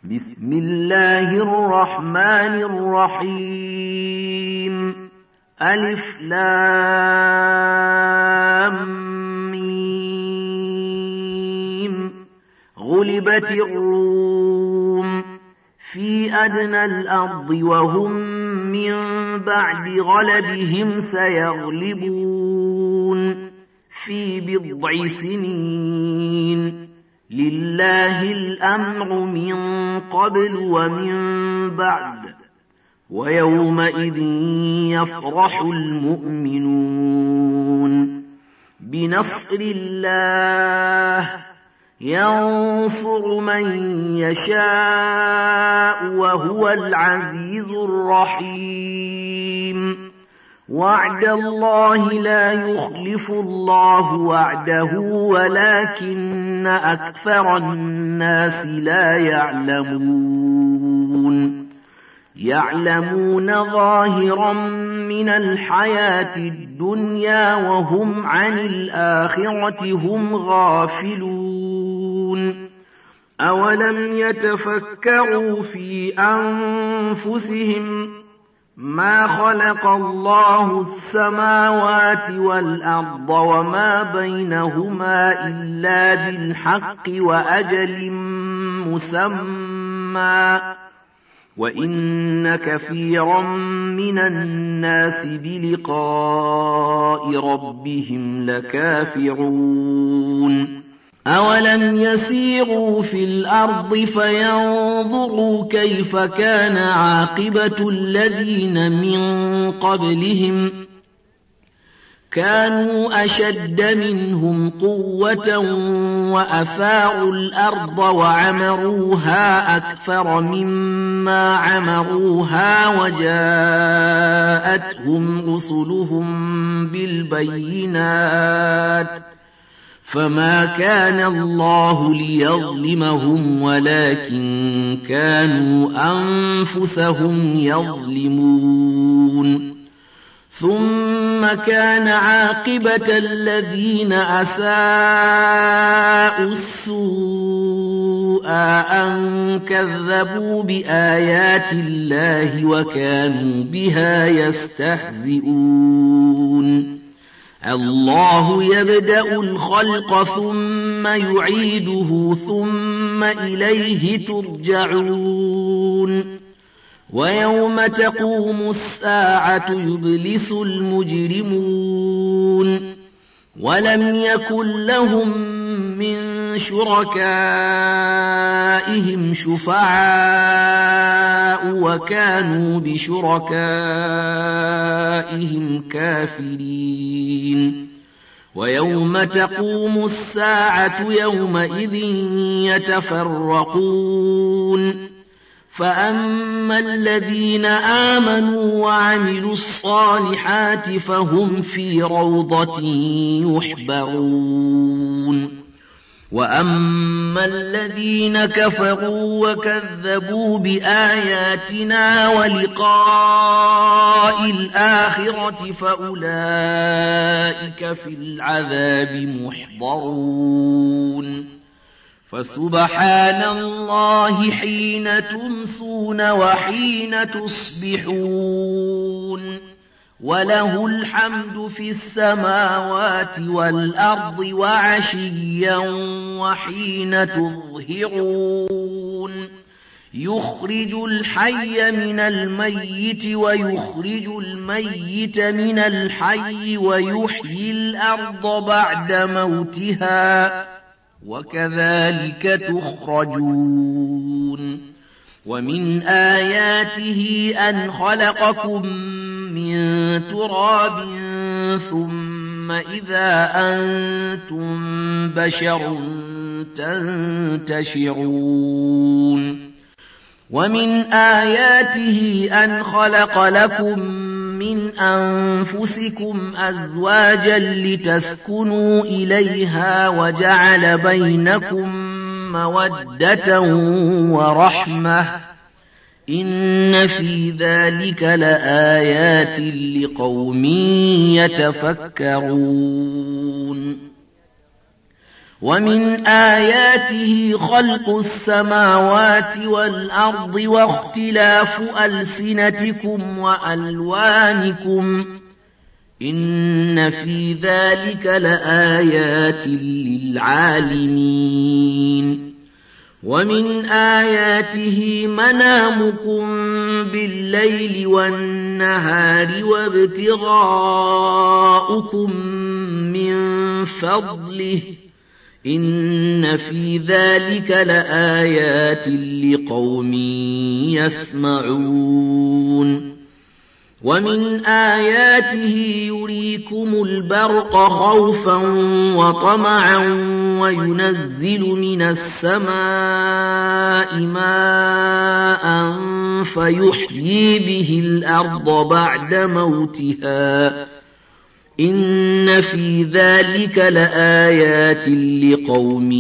بسم الله الرحمن الرحيم ألف لام ميم غلبت الروم في أدنى الأرض وهم من بعد غلبهم سيغلبون في بضع سنين لله الأمر من قبل ومن بعد ويومئذ يفرح المؤمنون بنصر الله ينصر من يشاء وهو العزيز الرحيم وعد الله لا يخلف الله وعده ولكن أكثر الناس لا يعلمون ظاهرا من الحياة الدنيا وهم عن الآخرة هم غافلون أولم يتفكروا في أنفسهم ما خلق الله السماوات والأرض وما بينهما إلا بالحق وأجل مسمى وإن كثيرا من الناس بلقاء ربهم لكافرون أولم يسيروا في الأرض فينظروا كيف كان عاقبة الذين من قبلهم كانوا أشد منهم قوة وأثاروا الأرض وعمروها أكثر مما عمروها وجاءتهم رسلهم بالبينات فما كان الله ليظلمهم ولكن كانوا أنفسهم يظلمون ثم كان عاقبة الذين أساءوا السوء أن كذبوا بآيات الله وكانوا بها يستهزئون الله يبدأ الخلق ثم يعيده ثم إليه ترجعون ويوم تقوم الساعة يبلس المجرمون ولم يكن لهم من شركائهم شفعاء وكانوا بشركائهم كافرين ويوم تقوم الساعة يومئذ يتفرقون فأما الذين آمنوا وعملوا الصالحات فهم في روضة يحبرون وأما الذين كفروا وكذبوا بآياتنا ولقاء الآخرة فأولئك في العذاب محضرون فسبحان الله حين تمسون وحين تصبحون وله الحمد في السماوات والأرض وعشيا وحين تظهرون يخرج الحي من الميت ويخرج الميت من الحي ويحيي الأرض بعد موتها وكذلك تخرجون ومن آياته أن خلقكم من تراب ثم إذا أنتم بشر تنتشرون ومن آياته أن خلق لكم من أنفسكم أزواجا لتسكنوا إليها وجعل بينكم مودة ورحمة إن في ذلك لآيات لقوم يتفكرون ومن آياته خلق السماوات والأرض واختلاف ألسنتكم وألوانكم إن في ذلك لآيات للعالمين ومن آياته منامكم بالليل والنهار وابتغاؤكم من فضله إن في ذلك لآيات لقوم يسمعون ومن آياته يريكم البرق خوفا وطمعا وينزل من السماء ماء فيحيي به الأرض بعد موتها إن في ذلك لآيات لقوم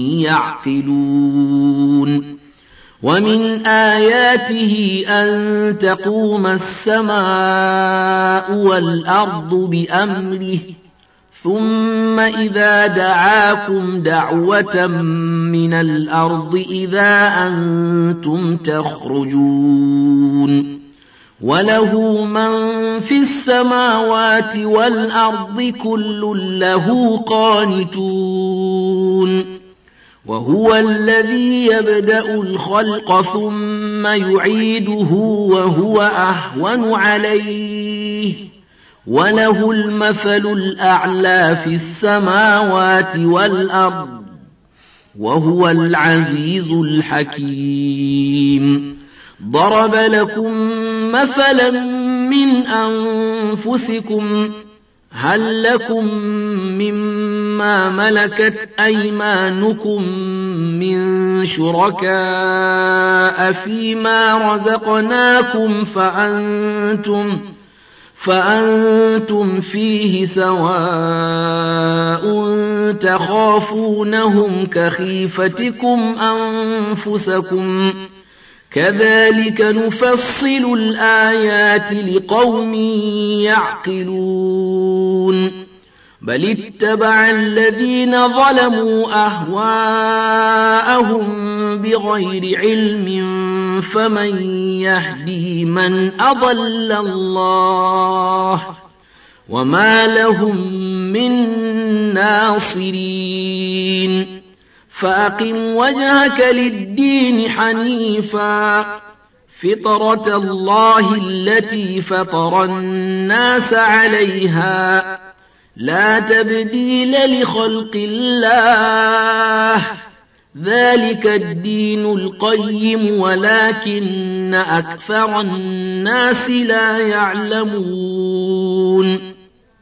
يعقلون ومن آياته أن تقوم السماء والأرض بأمره ثم إذا دعاكم دعوة من الأرض إذا أنتم تخرجون وله من في السماوات والأرض كل له قانتون وهو الذي يبدأ الخلق ثم يعيده وهو أهون عليه وله المثل الأعلى في السماوات والأرض وهو العزيز الحكيم ضرب لكم مثلا من أنفسكم هل لكم مما ملكت أيمانكم من شركاء فيما رزقناكم فأنتم فيه سواء تخافونهم كخيفتكم أنفسكم كذلك نفصل الآيات لقوم يعقلون بل اتبع الذين ظلموا أهواءهم بغير علم فمن يهدي من أضل الله وما لهم من ناصرين فأقم وجهك للدين حنيفا فطرة الله التي فطر الناس عليها لا تبديل لخلق الله ذلك الدين القيم ولكن أكثر الناس لا يعلمون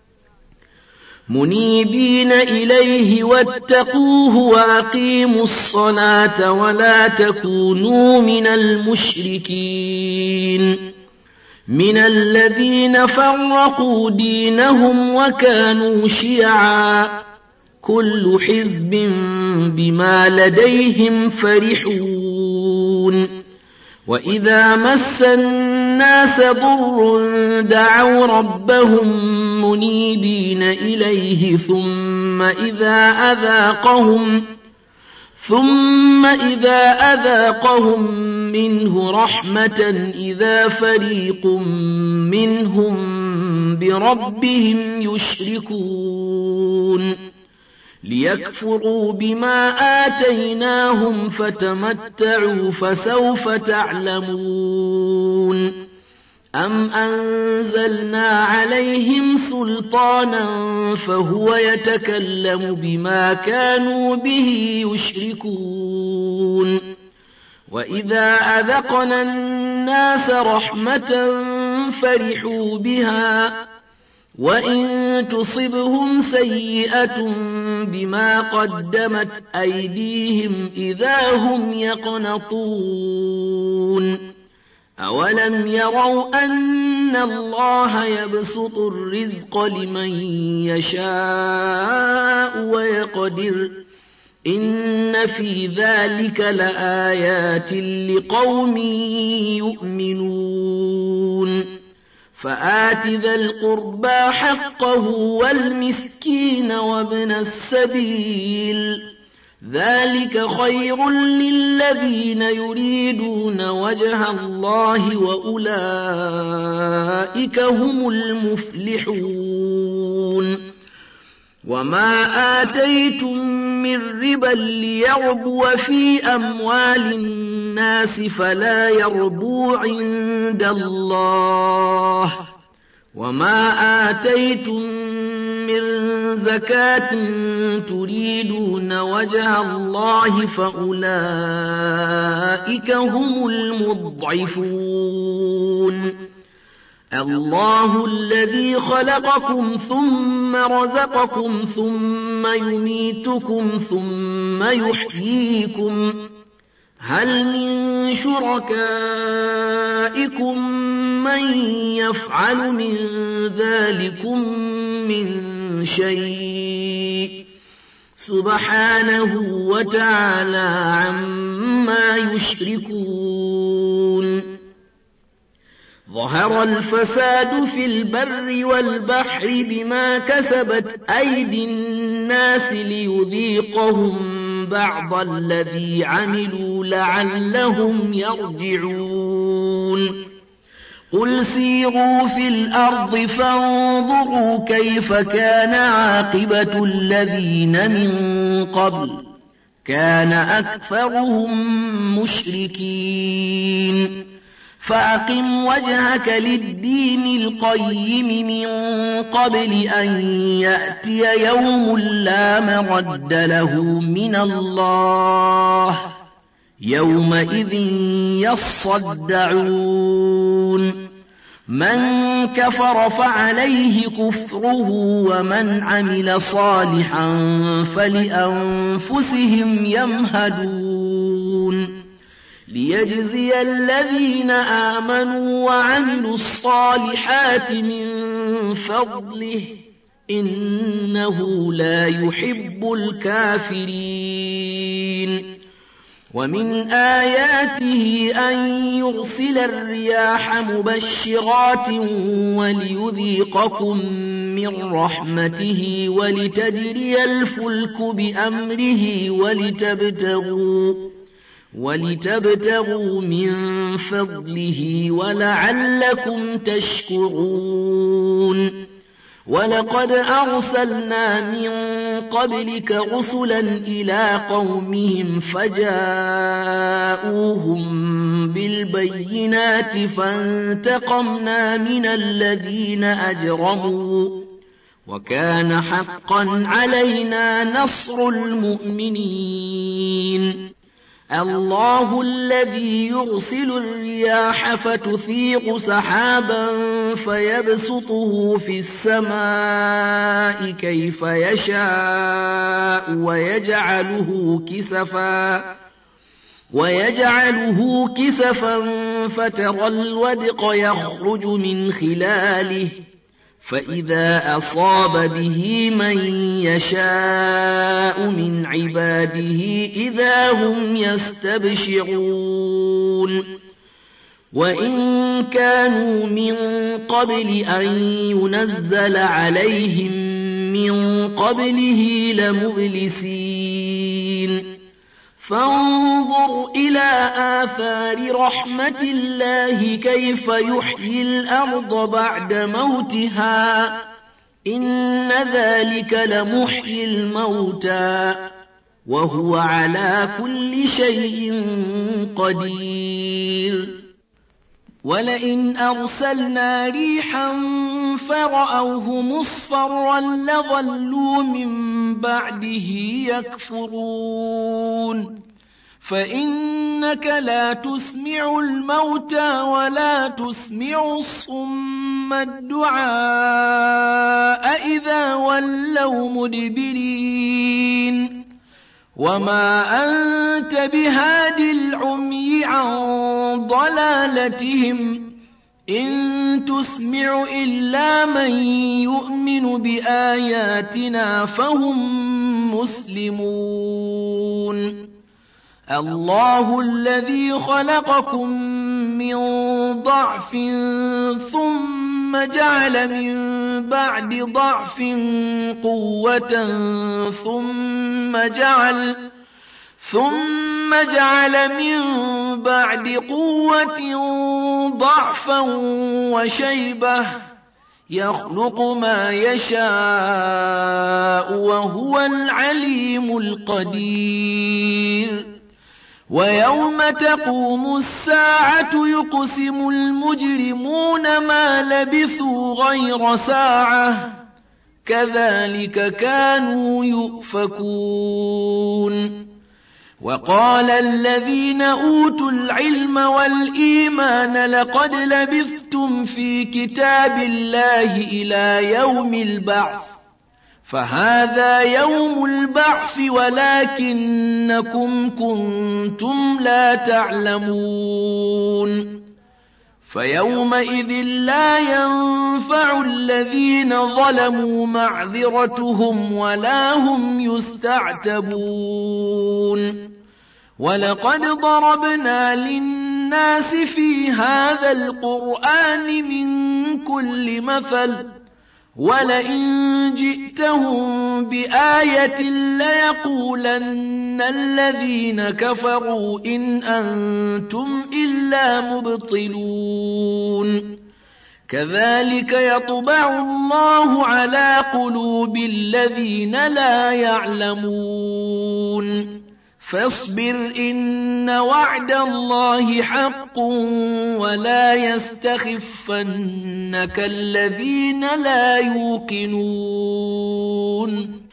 منيبين إليه واتقوه وأقيموا الصلاة ولا تكونوا من المشركين من الذين فرقوا دينهم وكانوا شيعا كل حزب بما لديهم فرحون وإذا مس الناس ضر دعوا ربهم منيبين إليه ثم إذا أذاقهم منه رحمة إذا فريق منهم بربهم يشركون ليكفروا بما آتيناهم فتمتعوا فسوف تعلمون أم أنزلنا عليهم سلطانا فهو يتكلم بما كانوا به يشركون وإذا أذقنا الناس رحمة فرحوا بها وإن تصبهم سيئة بما قدمت أيديهم إذا هم يقنطون أولم يروا أن الله يبسط الرزق لمن يشاء ويقدر إن في ذلك لآيات لقوم يؤمنون فآت ذا القربى حقه والمسكين وابن السبيل ذلك خير للذين يريدون وجه الله وأولئك هم المفلحون وما آتيتم من ربا ليربو في أموال الناس فلا يربو عند الله وما آتيتم من زكاة تريدون وجه الله فأولئك هم المضعفون الله الذي خلقكم ثم رزقكم ثم يميتكم ثم يحييكم هل من شركائكم من يفعل من ذلكم من شيء سبحانه وتعالى عما يشركون ظهر الفساد في البر والبحر بما كسبت أيدي الناس ليذيقهم بعض الذي عملوا لعلهم يرجعون قل سيروا في الأرض فانظروا كيف كان عاقبة الذين من قبل كان أكثرهم مشركين فأقم وجهك للدين القيم من قبل أن يأتي يوم لا مرد له من الله يومئذ يصدعون من كفر فعليه كفره ومن عمل صالحا فلأنفسهم يمهدون ليجزي الذين آمنوا وعملوا الصالحات من فضله إنه لا يحب الكافرين ومن آياته أن يرسل الرياح مبشرات وليذيقكم من رحمته ولتجري الفلك بأمره ولتبتغوا من فضله ولعلكم تشكرون ولقد أرسلنا من قبلك رسلا إلى قومهم فجاءوهم بالبينات فانتقمنا من الذين أجرموا وكان حقا علينا نصر المؤمنين الله الذي يرسل الرياح فتثيق سحابا فيبسطه في السماء كيف يشاء ويجعله كسفا فترى الودق يخرج من خلاله فإذا أصاب به من يشاء من عباده إذا هم يستبشرون وإن كانوا من قبل أن ينزل عليهم من قبله لمبلسين فانظر إلى آثار رحمة الله كيف يحيي الأرض بعد موتها إن ذلك لمحيي الموتى وهو على كل شيء قدير ولئن أرسلنا ريحا فرأوه مصفرا لظلوا من بعده يكفرون فإنك لا تسمع الموتى ولا تسمع الصم الدعاء إذا ولوا مدبرين وما أنت بهاد العمي عن ضلالتهم إن تسمع إلا من يؤمن بآياتنا فهم مسلمون الله الذي خلقكم من ضعف ثم جعل من بعد ضعف قوة ثم جعل من بعد قوة ضعفا وشيبة يخلق ما يشاء وهو العليم القدير ويوم تقوم الساعة يقسم المجرمون ما لبثوا غير ساعة كذلك كانوا يؤفكون وقال الذين أوتوا العلم والإيمان لقد لبثتم في كتاب الله إلى يوم البعث فهذا يوم البعث ولكنكم كنتم لا تعلمون فيومئذ لا ينفع الذين ظلموا معذرتهم ولا هم يستعتبون ولقد ضربنا للناس في هذا القرآن من كل مثل ولئن جئتهم بآية ليقولن الذين كفروا إن أنتم إلا مبطلون كذلك يطبع الله على قلوب الذين لا يعلمون فاصبر إن وعد الله حق ولا يستخفنك الذين لا يوقنون